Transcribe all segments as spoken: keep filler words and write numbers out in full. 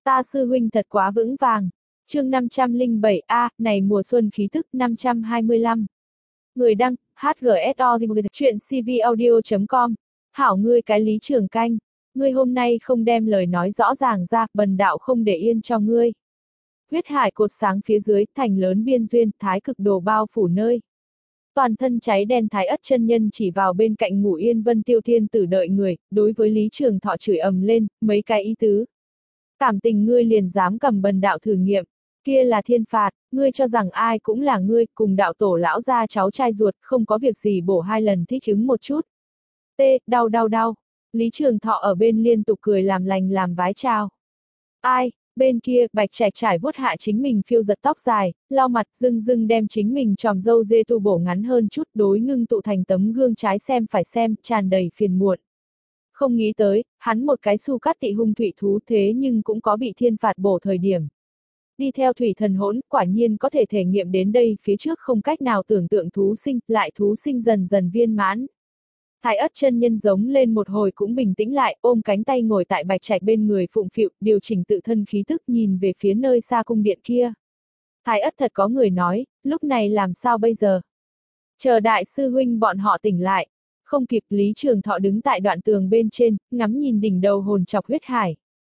Ta sư huynh thật quá vững vàng. Chương năm trăm lẻ bảy A, này mùa xuân khí tức năm trăm hai mươi lăm. Người đăng, hát giê ét o chuyện cvaudio chấm com. Hảo ngươi cái Lý Trường Canh. Ngươi hôm nay không đem lời nói rõ ràng ra, bần đạo không để yên cho ngươi. Huyết hải cột sáng phía dưới, thành lớn biên duyên, thái cực đồ bao phủ nơi. Toàn thân cháy đen Thái Ất chân nhân chỉ vào bên cạnh ngủ yên Vân Tiêu Thiên Tử đợi người, đối với Lý Trường Thọ chửi ầm lên, mấy cái ý tứ. Cảm tình ngươi liền dám cầm bần đạo thử nghiệm, kia là thiên phạt, ngươi cho rằng ai cũng là ngươi, cùng đạo tổ lão gia cháu trai ruột, không có việc gì bổ hai lần thích ứng một chút. T, đau đau đau. Lý Trường Thọ ở bên liên tục cười làm lành làm vái chào. Ai? Bên kia, Bạch Trạch trải vuốt hạ chính mình phiêu giật tóc dài, lau mặt dưng dưng đem chính mình tròm râu dê tu bổ ngắn hơn chút đối ngưng tụ thành tấm gương trái xem phải xem, tràn đầy phiền muộn. Không nghĩ tới, hắn một cái su cát tị hung thủy thú thế nhưng cũng có bị thiên phạt bổ thời điểm. Đi theo thủy thần hỗn, quả nhiên có thể thể nghiệm đến đây phía trước không cách nào tưởng tượng thú sinh, lại thú sinh dần dần viên mãn. Thái Ất chân nhân giống lên một hồi cũng bình tĩnh lại, ôm cánh tay ngồi tại Bạch Trạch bên người phụng phịu, điều chỉnh tự thân khí tức nhìn về phía nơi xa cung điện kia. Thái Ất thật có người nói, lúc này làm sao bây giờ? Chờ đại sư huynh bọn họ tỉnh lại. Không kịp, Lý Trường Thọ đứng tại đoạn tường bên trên, ngắm nhìn đỉnh đầu hồn chọc huyết hải.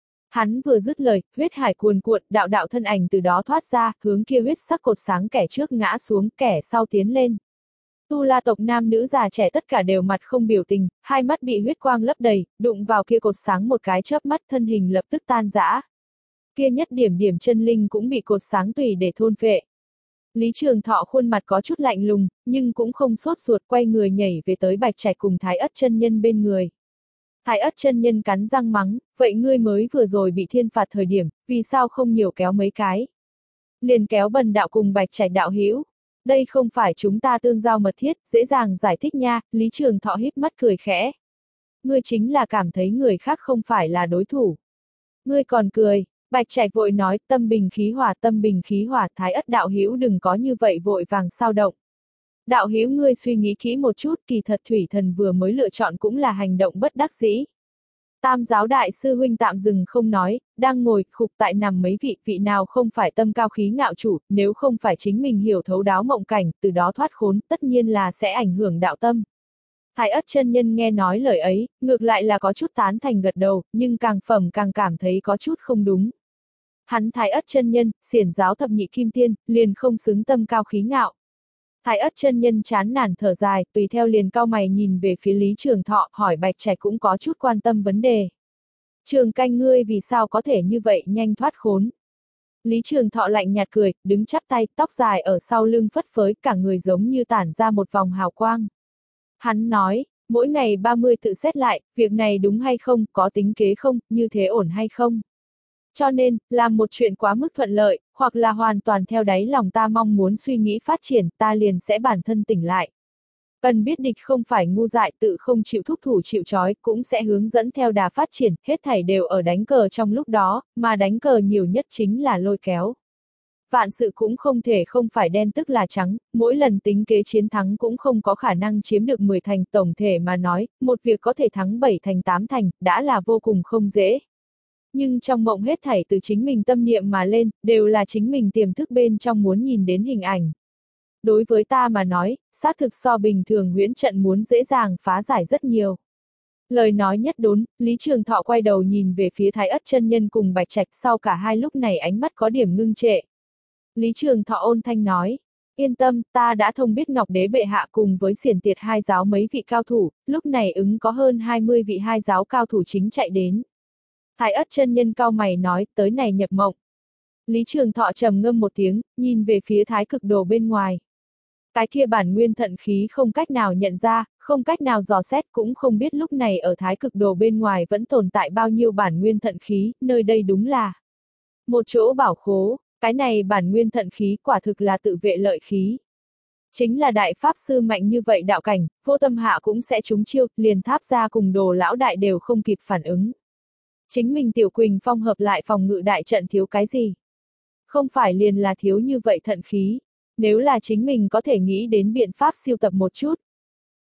Hắn vừa dứt lời, huyết hải cuồn cuộn, đạo đạo thân ảnh từ đó thoát ra, hướng kia huyết sắc cột sáng kẻ trước ngã xuống, kẻ sau tiến lên. Tu La tộc nam nữ già trẻ tất cả đều mặt không biểu tình, hai mắt bị huyết quang lấp đầy, đụng vào kia cột sáng một cái chớp mắt thân hình lập tức tan rã. Kia nhất điểm điểm chân linh cũng bị cột sáng tùy để thôn phệ. Lý Trường Thọ khuôn mặt có chút lạnh lùng, nhưng cũng không sốt ruột quay người nhảy về tới Bạch Trạch cùng Thái Ất chân nhân bên người. Thái Ất chân nhân cắn răng mắng, vậy ngươi mới vừa rồi bị thiên phạt thời điểm, vì sao không nhiều kéo mấy cái? Liền kéo bần đạo cùng Bạch Trạch đạo hữu. Đây không phải chúng ta tương giao mật thiết, dễ dàng giải thích nha, Lý Trường Thọ híp mắt cười khẽ. Ngươi chính là cảm thấy người khác không phải là đối thủ. Ngươi còn cười, Bạch Trạch vội nói, tâm bình khí hòa, tâm bình khí hòa, Thái Ất đạo hữu đừng có như vậy vội vàng sao động. Đạo hữu ngươi suy nghĩ kỹ một chút, kỳ thật thủy thần vừa mới lựa chọn cũng là hành động bất đắc dĩ. Tam giáo đại sư huynh tạm dừng không nói, đang ngồi, khục tại nằm mấy vị, vị nào không phải tâm cao khí ngạo chủ, nếu không phải chính mình hiểu thấu đáo mộng cảnh, từ đó thoát khốn, tất nhiên là sẽ ảnh hưởng đạo tâm. Thái Ất chân nhân nghe nói lời ấy, ngược lại là có chút tán thành gật đầu, nhưng càng phẩm càng cảm thấy có chút không đúng. Hắn Thái Ất chân nhân, xiển giáo thập nhị kim tiên, liền không xứng tâm cao khí ngạo. Thái Ất chân nhân chán nản thở dài, tùy theo liền cau mày nhìn về phía Lý Trường Thọ, hỏi Bạch Trạch cũng có chút quan tâm vấn đề. Trường Canh ngươi vì sao có thể như vậy nhanh thoát khốn? Lý Trường Thọ lạnh nhạt cười, đứng chắp tay, tóc dài ở sau lưng phất phới, cả người giống như tản ra một vòng hào quang. Hắn nói, mỗi ngày ba mươi tự xét lại, việc này đúng hay không, có tính kế không, như thế ổn hay không? Cho nên, làm một chuyện quá mức thuận lợi, hoặc là hoàn toàn theo đáy lòng ta mong muốn suy nghĩ phát triển, ta liền sẽ bản thân tỉnh lại. Cần biết địch không phải ngu dại, tự không chịu thúc thủ chịu trói, cũng sẽ hướng dẫn theo đà phát triển, hết thảy đều ở đánh cờ trong lúc đó, mà đánh cờ nhiều nhất chính là lôi kéo. Vạn sự cũng không thể không phải đen tức là trắng, mỗi lần tính kế chiến thắng cũng không có khả năng chiếm được mười thành, tổng thể mà nói, một việc có thể thắng bảy thành tám thành, đã là vô cùng không dễ. Nhưng trong mộng hết thảy từ chính mình tâm niệm mà lên, đều là chính mình tiềm thức bên trong muốn nhìn đến hình ảnh. Đối với ta mà nói, xác thực so bình thường huyễn trận muốn dễ dàng phá giải rất nhiều. Lời nói nhất đốn, Lý Trường Thọ quay đầu nhìn về phía Thái Ất chân nhân cùng Bạch Trạch, sau cả hai lúc này ánh mắt có điểm ngưng trệ. Lý Trường Thọ ôn thanh nói, yên tâm, ta đã thông biết Ngọc Đế bệ hạ cùng với xiển tiệt hai giáo mấy vị cao thủ, lúc này ứng có hơn hai mươi vị hai giáo cao thủ chính chạy đến. Thái Ất chân nhân cau mày nói, tới này nhập mộng. Lý Trường Thọ trầm ngâm một tiếng, nhìn về phía thái cực đồ bên ngoài. Cái kia bản nguyên thận khí không cách nào nhận ra, không cách nào dò xét, cũng không biết lúc này ở thái cực đồ bên ngoài vẫn tồn tại bao nhiêu bản nguyên thận khí, nơi đây đúng là một chỗ bảo khố, cái này bản nguyên thận khí quả thực là tự vệ lợi khí. Chính là đại pháp sư mạnh như vậy đạo cảnh, vô tâm hạ cũng sẽ trúng chiêu, liền tháp ra cùng đồ lão đại đều không kịp phản ứng. Chính mình Tiểu Quỳnh Phong hợp lại phòng ngự đại trận thiếu cái gì? Không phải liền là thiếu như vậy thận khí, nếu là chính mình có thể nghĩ đến biện pháp siêu tập một chút.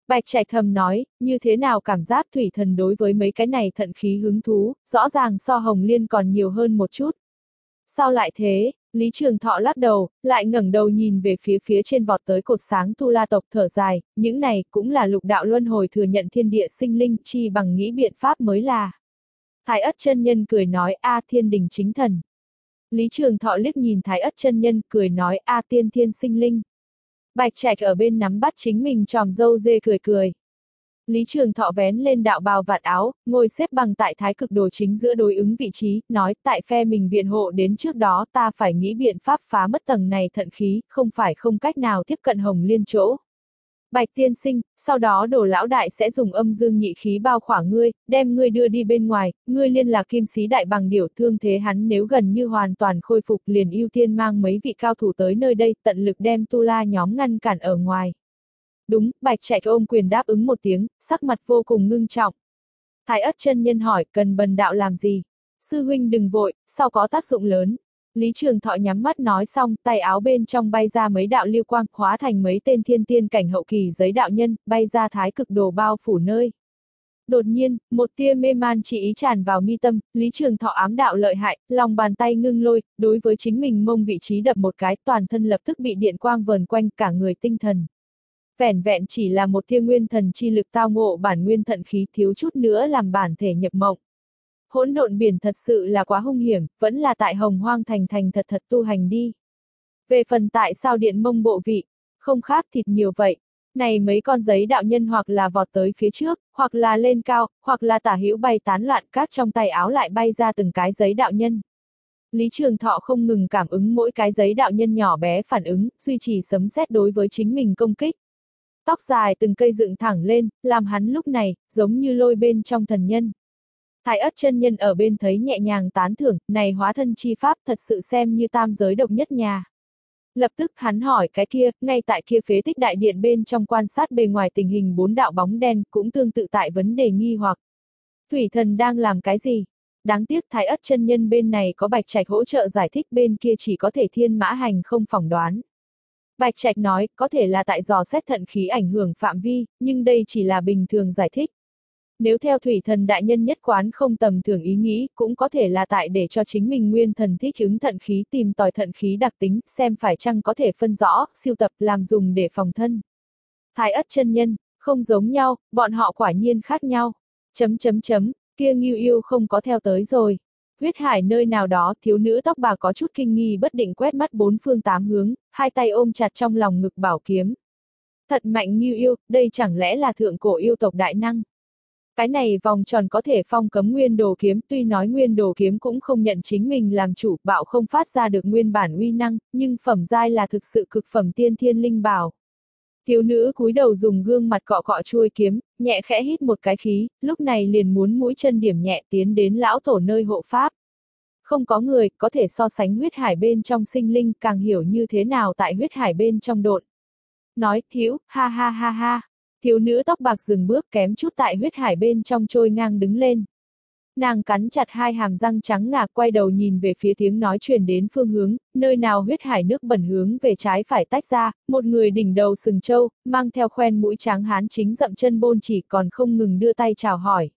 Bạch Trạch thầm nói, như thế nào cảm giác thủy thần đối với mấy cái này thận khí hứng thú, rõ ràng so Hồng Liên còn nhiều hơn một chút. Sao lại thế? Lý Trường Thọ lắc đầu, lại ngẩng đầu nhìn về phía phía trên vọt tới cột sáng Tu La tộc thở dài, những này cũng là lục đạo luân hồi thừa nhận thiên địa sinh linh chi bằng nghĩ biện pháp mới là. Thái Ất chân nhân cười nói a thiên đình chính thần. Lý Trường Thọ liếc nhìn Thái Ất chân nhân cười nói a tiên thiên sinh linh. Bạch Trạch ở bên nắm bắt chính mình tròm râu dê cười cười. Lý Trường Thọ vén lên đạo bào vạt áo, ngồi xếp bằng tại thái cực đồ chính giữa đối ứng vị trí, nói tại phe mình viện hộ đến trước đó ta phải nghĩ biện pháp phá mất tầng này thận khí, không phải không cách nào tiếp cận Hồng Liên chỗ. Bạch tiên sinh, sau đó Đồ lão đại sẽ dùng âm dương nhị khí bao khỏa ngươi, đem ngươi đưa đi bên ngoài, ngươi liên lạc kim sĩ đại bằng điểu thương thế hắn nếu gần như hoàn toàn khôi phục liền ưu tiên mang mấy vị cao thủ tới nơi đây tận lực đem Tu La nhóm ngăn cản ở ngoài. Đúng, Bạch Trạch ôm quyền đáp ứng một tiếng, sắc mặt vô cùng ngưng trọng. Thái Ất chân nhân hỏi, cần bần đạo làm gì? Sư huynh đừng vội, sau có tác dụng lớn. Lý Trường Thọ nhắm mắt nói xong, tay áo bên trong bay ra mấy đạo lưu quang, hóa thành mấy tên thiên tiên cảnh hậu kỳ giấy đạo nhân, bay ra thái cực đồ bao phủ nơi. Đột nhiên, một tia mê man chỉ ý tràn vào mi tâm, Lý Trường Thọ ám đạo lợi hại, lòng bàn tay ngưng lôi, đối với chính mình mông vị trí đập một cái, toàn thân lập tức bị điện quang vờn quanh cả người tinh thần. Vẻn vẹn chỉ là một tia nguyên thần chi lực tao ngộ bản nguyên thận khí thiếu chút nữa làm bản thể nhập mộng. Hỗn độn biển thật sự là quá hung hiểm, vẫn là tại Hồng Hoang thành thành thật thật tu hành đi. Về phần tại sao điện mông bộ vị, không khác thịt nhiều vậy. Này mấy con giấy đạo nhân hoặc là vọt tới phía trước, hoặc là lên cao, hoặc là tả hữu bay tán loạn các trong tay áo lại bay ra từng cái giấy đạo nhân. Lý Trường Thọ không ngừng cảm ứng mỗi cái giấy đạo nhân nhỏ bé phản ứng, duy trì sấm sét đối với chính mình công kích. Tóc dài từng cây dựng thẳng lên, làm hắn lúc này, giống như lôi bên trong thần nhân. Thái Ất chân nhân ở bên thấy nhẹ nhàng tán thưởng, này hóa thân chi pháp thật sự xem như tam giới độc nhất nhà. Lập tức hắn hỏi cái kia, ngay tại kia phế tích đại điện bên trong quan sát bề ngoài tình hình bốn đạo bóng đen cũng tương tự tại vấn đề nghi hoặc. Thủy thần đang làm cái gì? Đáng tiếc Thái Ất chân nhân bên này có Bạch Trạch hỗ trợ giải thích bên kia chỉ có thể thiên mã hành không phỏng đoán. Bạch Trạch nói, có thể là tại dò xét thận khí ảnh hưởng phạm vi, nhưng đây chỉ là bình thường giải thích. Nếu theo thủy thần đại nhân nhất quán không tầm thường ý nghĩ, cũng có thể là tại để cho chính mình nguyên thần thích ứng thận khí tìm tòi thận khí đặc tính, xem phải chăng có thể phân rõ, siêu tập làm dùng để phòng thân. Thái Ất chân nhân, không giống nhau, bọn họ quả nhiên khác nhau. Chấm chấm chấm, kia Ngưu Yêu không có theo tới rồi. Huyết hải nơi nào đó, thiếu nữ tóc bạc có chút kinh nghi bất định quét mắt bốn phương tám hướng, hai tay ôm chặt trong lòng ngực bảo kiếm. Thật mạnh Ngưu Yêu, đây chẳng lẽ là thượng cổ yêu tộc đại năng? Cái này vòng tròn có thể phong cấm nguyên đồ kiếm, tuy nói nguyên đồ kiếm cũng không nhận chính mình làm chủ, bạo không phát ra được nguyên bản uy năng, nhưng phẩm giai là thực sự cực phẩm tiên thiên linh bảo. Thiếu nữ cúi đầu dùng gương mặt cọ cọ chuôi kiếm, nhẹ khẽ hít một cái khí, lúc này liền muốn mũi chân điểm nhẹ tiến đến lão tổ nơi hộ pháp. Không có người có thể so sánh huyết hải bên trong sinh linh, càng hiểu như thế nào tại huyết hải bên trong độn. Nói, thiếu, ha ha ha ha. Thiếu nữ tóc bạc dừng bước kém chút tại huyết hải bên trong trôi ngang đứng lên. Nàng cắn chặt hai hàm răng trắng ngà quay đầu nhìn về phía tiếng nói truyền đến phương hướng, nơi nào huyết hải nước bẩn hướng về trái phải tách ra, một người đỉnh đầu sừng trâu, mang theo khoen mũi trắng hán chính dậm chân bôn chỉ còn không ngừng đưa tay chào hỏi.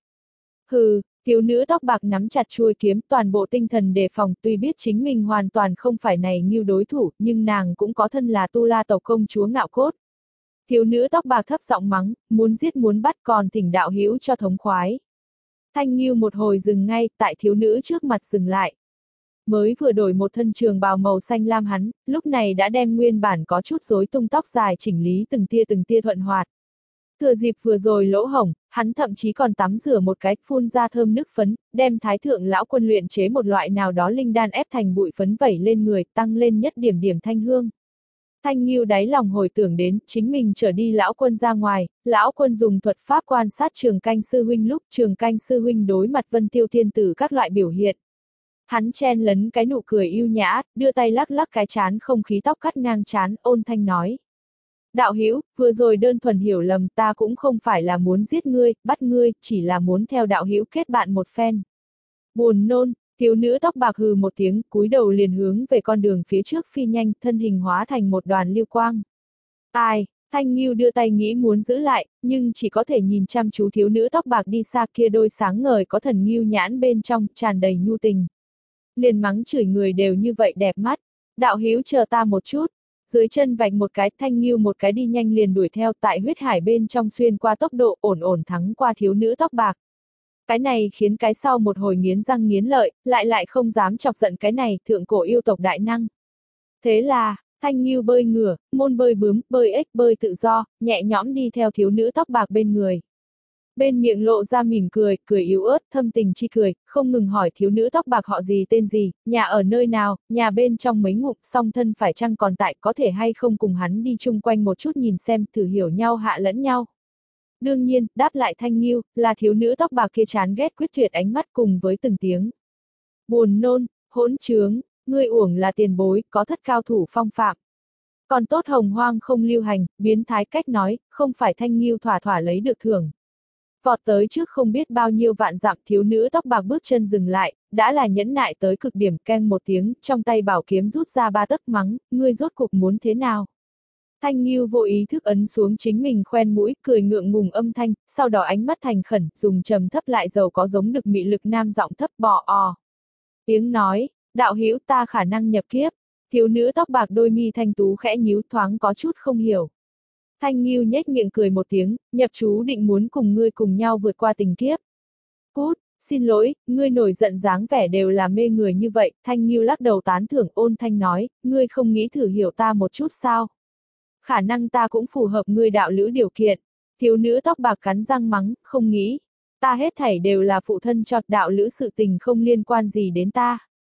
Hừ, thiếu nữ tóc bạc nắm chặt chuôi kiếm toàn bộ tinh thần đề phòng tuy biết chính mình hoàn toàn không phải này như đối thủ nhưng nàng cũng có thân là Tu La tộc công chúa ngạo cốt. Thiếu nữ tóc bạc thấp giọng mắng, muốn giết muốn bắt còn thỉnh đạo hữu cho thống khoái. Thanh Nghiêu một hồi dừng ngay, tại thiếu nữ trước mặt dừng lại. Mới vừa đổi một thân trường bào màu xanh lam hắn, lúc này đã đem nguyên bản có chút rối tung tóc dài chỉnh lý từng tia từng tia thuận hoạt. Thừa dịp vừa rồi lỗ hổng, hắn thậm chí còn tắm rửa một cái, phun ra thơm nước phấn, đem thái thượng lão quân luyện chế một loại nào đó linh đan ép thành bụi phấn vẩy lên người, tăng lên nhất điểm điểm thanh hương. Thanh Nghiêu đáy lòng hồi tưởng đến, chính mình trở đi lão quân ra ngoài, lão quân dùng thuật pháp quan sát Trường Canh sư huynh lúc Trường Canh sư huynh đối mặt Vân Tiêu thiên tử các loại biểu hiện. Hắn chen lấn cái nụ cười yêu nhã, đưa tay lắc lắc cái chán không khí tóc cắt ngang chán, ôn thanh nói. Đạo hữu, vừa rồi đơn thuần hiểu lầm, ta cũng không phải là muốn giết ngươi, bắt ngươi, chỉ là muốn theo đạo hữu kết bạn một phen. Buồn nôn. Thiếu nữ tóc bạc hừ một tiếng, cúi đầu liền hướng về con đường phía trước phi nhanh, thân hình hóa thành một đoàn lưu quang. Ai, Thanh Ngưu đưa tay nghĩ muốn giữ lại, nhưng chỉ có thể nhìn chăm chú thiếu nữ tóc bạc đi xa kia, đôi sáng ngời có thần ngưu nhãn bên trong, tràn đầy nhu tình. Liền mắng chửi người đều như vậy đẹp mắt. Đạo hữu chờ ta một chút. Dưới chân vạch một cái, Thanh Ngưu một cái đi nhanh liền đuổi theo, tại huyết hải bên trong xuyên qua tốc độ ổn ổn thắng qua thiếu nữ tóc bạc. Cái này khiến cái sau một hồi nghiến răng nghiến lợi, lại lại không dám chọc giận cái này thượng cổ yêu tộc đại năng. Thế là, Thanh Ngưu bơi ngửa, môn bơi bướm, bơi ếch, bơi tự do, nhẹ nhõm đi theo thiếu nữ tóc bạc bên người. Bên miệng lộ ra mỉm cười, cười yếu ớt, thâm tình chi cười, không ngừng hỏi thiếu nữ tóc bạc họ gì tên gì, nhà ở nơi nào, nhà bên trong mấy ngục, song thân phải chăng còn tại, có thể hay không cùng hắn đi chung quanh một chút nhìn xem, thử hiểu nhau hạ lẫn nhau. Đương nhiên, đáp lại Thanh Ngưu, là thiếu nữ tóc bạc kia chán ghét quyết tuyệt ánh mắt cùng với từng tiếng. Buồn nôn, hỗn trướng, ngươi uổng là tiền bối, có thất cao thủ phong phạm. Còn tốt hồng hoang không lưu hành, biến thái cách nói, không phải Thanh Ngưu thỏa thỏa lấy được thưởng. Vọt tới trước không biết bao nhiêu vạn dặm, thiếu nữ tóc bạc bước chân dừng lại, đã là nhẫn nại tới cực điểm, keng một tiếng, trong tay bảo kiếm rút ra ba tấc, mắng, ngươi rốt cục muốn thế nào? Thanh Ngưu vô ý thức ấn xuống chính mình khoen mũi, cười ngượng ngùng âm thanh, sau đó ánh mắt thành khẩn, dùng trầm thấp lại giàu có giống được mị lực nam giọng thấp bò o. Tiếng nói, đạo hữu ta khả năng nhập kiếp. Thiếu nữ tóc bạc đôi mi thanh tú khẽ nhíu, thoáng có chút không hiểu. Thanh Ngưu nhếch miệng cười một tiếng, nhập chú định muốn cùng ngươi cùng nhau vượt qua tình kiếp. Cút, xin lỗi, ngươi nổi giận dáng vẻ đều là mê người như vậy. Thanh Ngưu lắc đầu tán thưởng, ôn thanh nói, ngươi không nghĩ thử hiểu ta một chút sao? Khả năng ta cũng phù hợp ngươi đạo lữ điều kiện. Thiếu nữ tóc bạc cắn răng mắng, không nghĩ. Ta hết thảy đều là phụ thân cho, đạo lữ sự tình không liên quan gì đến ta.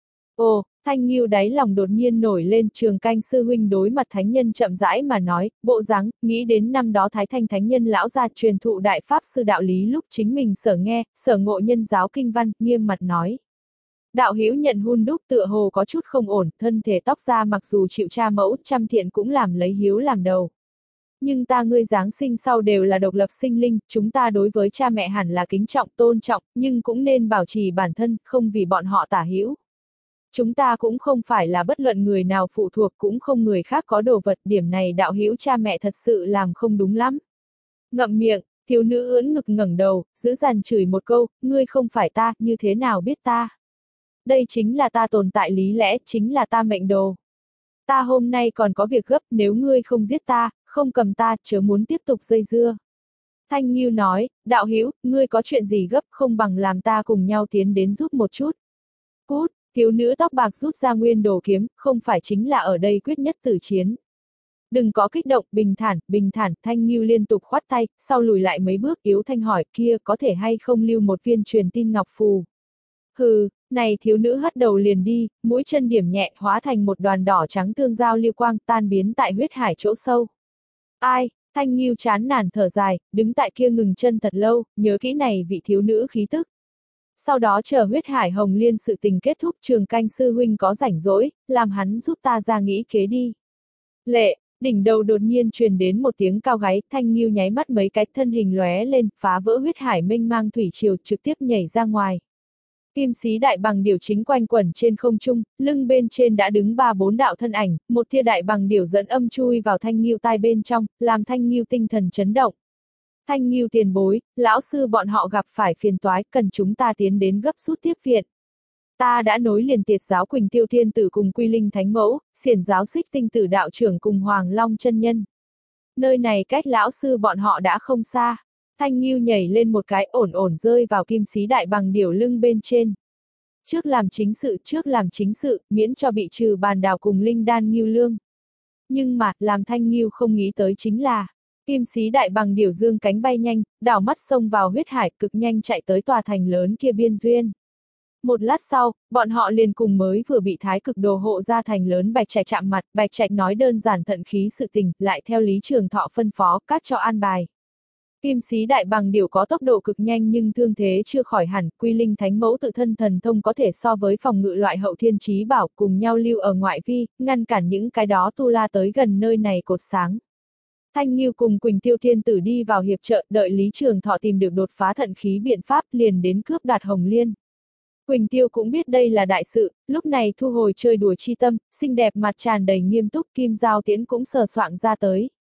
Ồ, Thanh Ngưu đáy lòng đột nhiên nổi lên, Trường Canh sư huynh đối mặt thánh nhân chậm rãi mà nói, bộ dáng, nghĩ đến năm đó Thái Thanh thánh nhân lão gia truyền thụ đại pháp sư đạo lý lúc chính mình sở nghe, sở ngộ nhân giáo kinh văn, nghiêm mặt nói. Đạo hữu nhận hun đúc tựa hồ có chút không ổn, thân thể tóc ra mặc dù chịu cha mẫu, trăm thiện cũng làm lấy hiếu làm đầu. Nhưng ta ngươi giáng sinh sau đều là độc lập sinh linh, chúng ta đối với cha mẹ hẳn là kính trọng tôn trọng, nhưng cũng nên bảo trì bản thân, không vì bọn họ tả hữu. Chúng ta cũng không phải là bất luận người nào phụ thuộc, cũng không người khác có đồ vật, điểm này đạo hữu cha mẹ thật sự làm không đúng lắm. Ngậm miệng, thiếu nữ ưỡn ngực ngẩng đầu, giữ dằn chửi một câu, ngươi không phải ta, như thế nào biết ta? Đây chính là ta tồn tại lý lẽ, chính là ta mệnh đồ. Ta hôm nay còn có việc gấp, nếu ngươi không giết ta, không cầm ta, chớ muốn tiếp tục dây dưa. Thanh Ngưu nói, đạo hữu, ngươi có chuyện gì gấp, không bằng làm ta cùng nhau tiến đến giúp một chút. Cút. Thiếu nữ tóc bạc rút ra nguyên đồ kiếm, không phải chính là ở đây quyết nhất tử chiến. Đừng có kích động, bình thản, bình thản, Thanh Ngưu liên tục khoát tay, sau lùi lại mấy bước, yếu thanh hỏi, kia có thể hay không lưu một viên truyền tin ngọc phù. Hừ, này thiếu nữ hất đầu liền đi, mũi chân điểm nhẹ, hóa thành một đoàn đỏ trắng tương giao lưu quang, tan biến tại huyết hải chỗ sâu. Ai, Thanh Ngưu chán nản thở dài, đứng tại kia ngừng chân thật lâu, nhớ kỹ này vị thiếu nữ khí tức. Sau đó chờ huyết hải hồng liên sự tình kết thúc, Trường Canh sư huynh có rảnh rỗi, làm hắn giúp ta ra nghĩ kế đi. Lệ, đỉnh đầu đột nhiên truyền đến một tiếng cao gáy, Thanh Ngưu nháy mắt mấy cái thân hình lóe lên, phá vỡ huyết hải mênh mang thủy triều, trực tiếp nhảy ra ngoài. Kim sĩ đại bằng điểu chính quanh quẩn trên không trung, lưng bên trên đã đứng ba bốn đạo thân ảnh, một tia đại bằng điểu dẫn âm chui vào Thanh Ngưu tai bên trong, làm Thanh Ngưu tinh thần chấn động. Thanh Ngưu tiền bối, lão sư bọn họ gặp phải phiền toái, cần chúng ta tiến đến gấp rút tiếp viện. Ta đã nối liền Tiệt giáo Quỳnh Tiêu Thiên Tử cùng Quy Linh Thánh Mẫu, Xiển giáo Xích Tinh Tử đạo trưởng cùng Hoàng Long chân nhân. Nơi này cách lão sư bọn họ đã không xa. Thanh Ngưu nhảy lên một cái, ổn ổn rơi vào kim sĩ đại bằng điểu lưng bên trên. Trước làm chính sự, trước làm chính sự, miễn cho bị trừ bàn đào cùng linh đan Ngưu lương. Nhưng mà, làm Thanh Ngưu không nghĩ tới chính là, kim sĩ đại bằng điểu dương cánh bay nhanh, đảo mắt xông vào huyết hải, cực nhanh chạy tới tòa thành lớn kia biên duyên. Một lát sau, bọn họ liền cùng mới vừa bị thái cực đồ hộ ra thành lớn Bạch Trạch chạm mặt, Bạch Trạch nói đơn giản thận khí sự tình, lại theo Lý Trường Thọ phân phó, các cho an bài. Kim sĩ đại bằng điểu có tốc độ cực nhanh nhưng thương thế chưa khỏi hẳn, Quy Linh Thánh Mẫu tự thân thần thông có thể so với phòng ngự loại hậu thiên chí bảo, cùng nhau lưu ở ngoại vi, ngăn cản những cái đó tu la tới gần nơi này cột sáng. Thanh Ngưu cùng Quỳnh Tiêu Thiên Tử đi vào hiệp trợ, đợi Lý Trường Thọ tìm được đột phá thận khí biện pháp, liền đến cướp đoạt Hồng Liên. Quỳnh Tiêu cũng biết đây là đại sự, lúc này thu hồi chơi đùa chi tâm, xinh đẹp mặt tràn đầy nghiêm túc, kim giao tiễn cũng sờ soạng ra tới.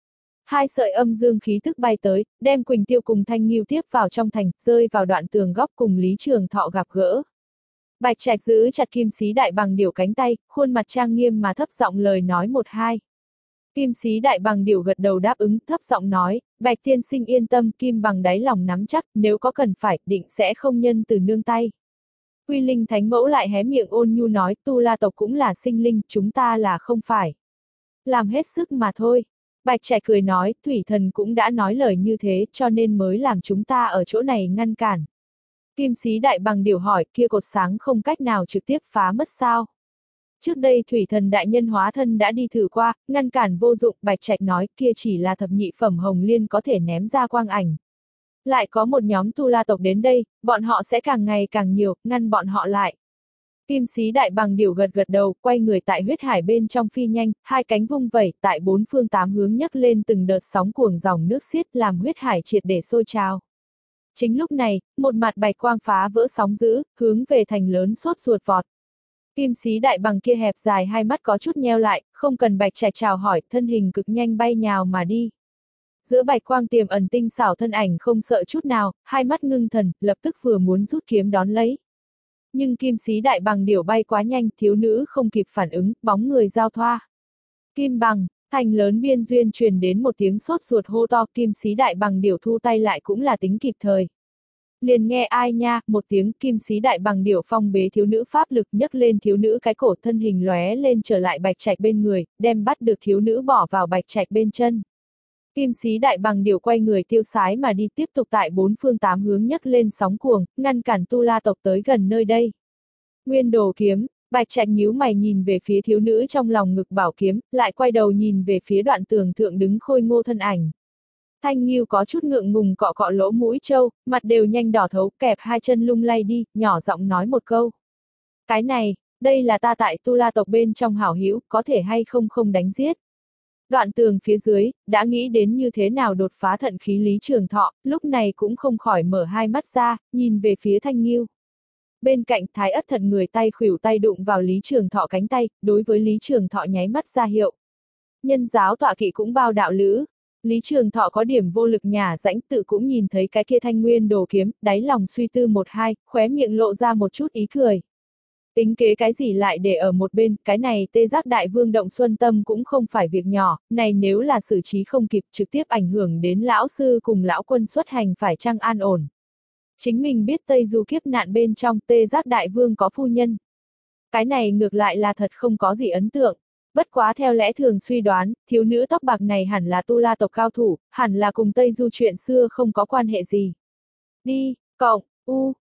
Hai sợi âm dương khí tức bay tới, đem Quỳnh Tiêu cùng Thanh Nghiêu tiếp vào trong thành, rơi vào đoạn tường góc cùng Lý Trường Thọ gặp gỡ. Bạch Trạch giữ chặt Kim Sĩ Đại Bằng Điểu cánh tay, khuôn mặt trang nghiêm mà thấp giọng lời nói một hai. Kim Sĩ Đại Bằng Điểu gật đầu đáp ứng, thấp giọng nói, Bạch tiên sinh yên tâm, Kim bằng đáy lòng nắm chắc, nếu có cần phải, định sẽ không nhân từ nương tay. Quy Linh Thánh Mẫu lại hé miệng ôn nhu nói, Tu La tộc cũng là sinh linh, chúng ta là không phải. Làm hết sức mà thôi. Bạch Trạch cười nói, Thủy Thần cũng đã nói lời như thế, cho nên mới làm chúng ta ở chỗ này ngăn cản. Kim Sĩ Đại Bằng Điểu hỏi, kia cột sáng không cách nào trực tiếp phá mất sao? Trước đây Thủy Thần đại nhân hóa thân đã đi thử qua, ngăn cản vô dụng, Bạch Trạch nói, kia chỉ là thập nhị phẩm hồng liên có thể ném ra quang ảnh. Lại có một nhóm Tu La tộc đến đây, bọn họ sẽ càng ngày càng nhiều, ngăn bọn họ lại. Kim Sĩ Đại Bằng Điểu gật gật đầu, quay người tại huyết hải bên trong phi nhanh, hai cánh vung vẩy, tại bốn phương tám hướng nhấc lên từng đợt sóng cuồng dòng nước xiết, làm huyết hải triệt để sôi trào. Chính lúc này, một mặt bạch quang phá vỡ sóng dữ, hướng về thành lớn sốt ruột vọt. Kim Sĩ Đại Bằng kia hẹp dài hai mắt có chút nheo lại, không cần Bạch Trạch chào hỏi, thân hình cực nhanh bay nhào mà đi. Giữa bạch quang tiềm ẩn tinh xảo thân ảnh không sợ chút nào, hai mắt ngưng thần, lập tức vừa muốn rút kiếm đón lấy. Nhưng Kim Sĩ Đại Bằng Điểu bay quá nhanh, thiếu nữ không kịp phản ứng, bóng người giao thoa. Kim bằng, thành lớn biên duyên truyền đến một tiếng sốt ruột hô to, Kim Sĩ Đại Bằng Điểu thu tay lại cũng là tính kịp thời. Liền nghe ai nha, một tiếng, Kim Sĩ Đại Bằng Điểu phong bế thiếu nữ pháp lực, nhấc lên thiếu nữ cái cổ, thân hình lóe lên trở lại Bạch Trạch bên người, đem bắt được thiếu nữ bỏ vào Bạch Trạch bên chân. Kim Sĩ Đại Bằng Điểu quay người tiêu sái mà đi, tiếp tục tại bốn phương tám hướng nhấc lên sóng cuồng, ngăn cản Tu La tộc tới gần nơi đây. Nguyên Đồ kiếm, Bạch Trạch nhíu mày nhìn về phía thiếu nữ trong lòng ngực bảo kiếm, lại quay đầu nhìn về phía đoạn tường thượng đứng khôi ngô thân ảnh. Thanh Nghiêu có chút ngượng ngùng cọ cọ lỗ mũi trâu, mặt đều nhanh đỏ thấu, kẹp hai chân lung lay đi, nhỏ giọng nói một câu. Cái này, đây là ta tại Tu La tộc bên trong hảo hữu, có thể hay không không đánh giết. Đoạn tường phía dưới, đã nghĩ đến như thế nào đột phá thận khí Lý Trường Thọ, lúc này cũng không khỏi mở hai mắt ra, nhìn về phía Thanh Nghiêu. Bên cạnh Thái Ất Thật người tay khuỷu tay đụng vào Lý Trường Thọ cánh tay, đối với Lý Trường Thọ nháy mắt ra hiệu. Nhân giáo tọa kỵ cũng bao đạo lữ. Lý Trường Thọ có điểm vô lực nhả rãnh, tự cũng nhìn thấy cái kia thanh nguyên đồ kiếm, đáy lòng suy tư một hai, khóe miệng lộ ra một chút ý cười. Tính kế cái gì lại để ở một bên, cái này Tê Giác Đại Vương động xuân tâm cũng không phải việc nhỏ, này nếu là xử trí không kịp trực tiếp ảnh hưởng đến lão sư cùng lão quân xuất hành phải chăng an ổn. Chính mình biết Tây Du kiếp nạn bên trong Tê Giác Đại Vương có phu nhân. Cái này ngược lại là thật không có gì ấn tượng. Bất quá theo lẽ thường suy đoán, thiếu nữ tóc bạc này hẳn là Tu La tộc cao thủ, hẳn là cùng Tây Du chuyện xưa không có quan hệ gì. Đi, cộng, u,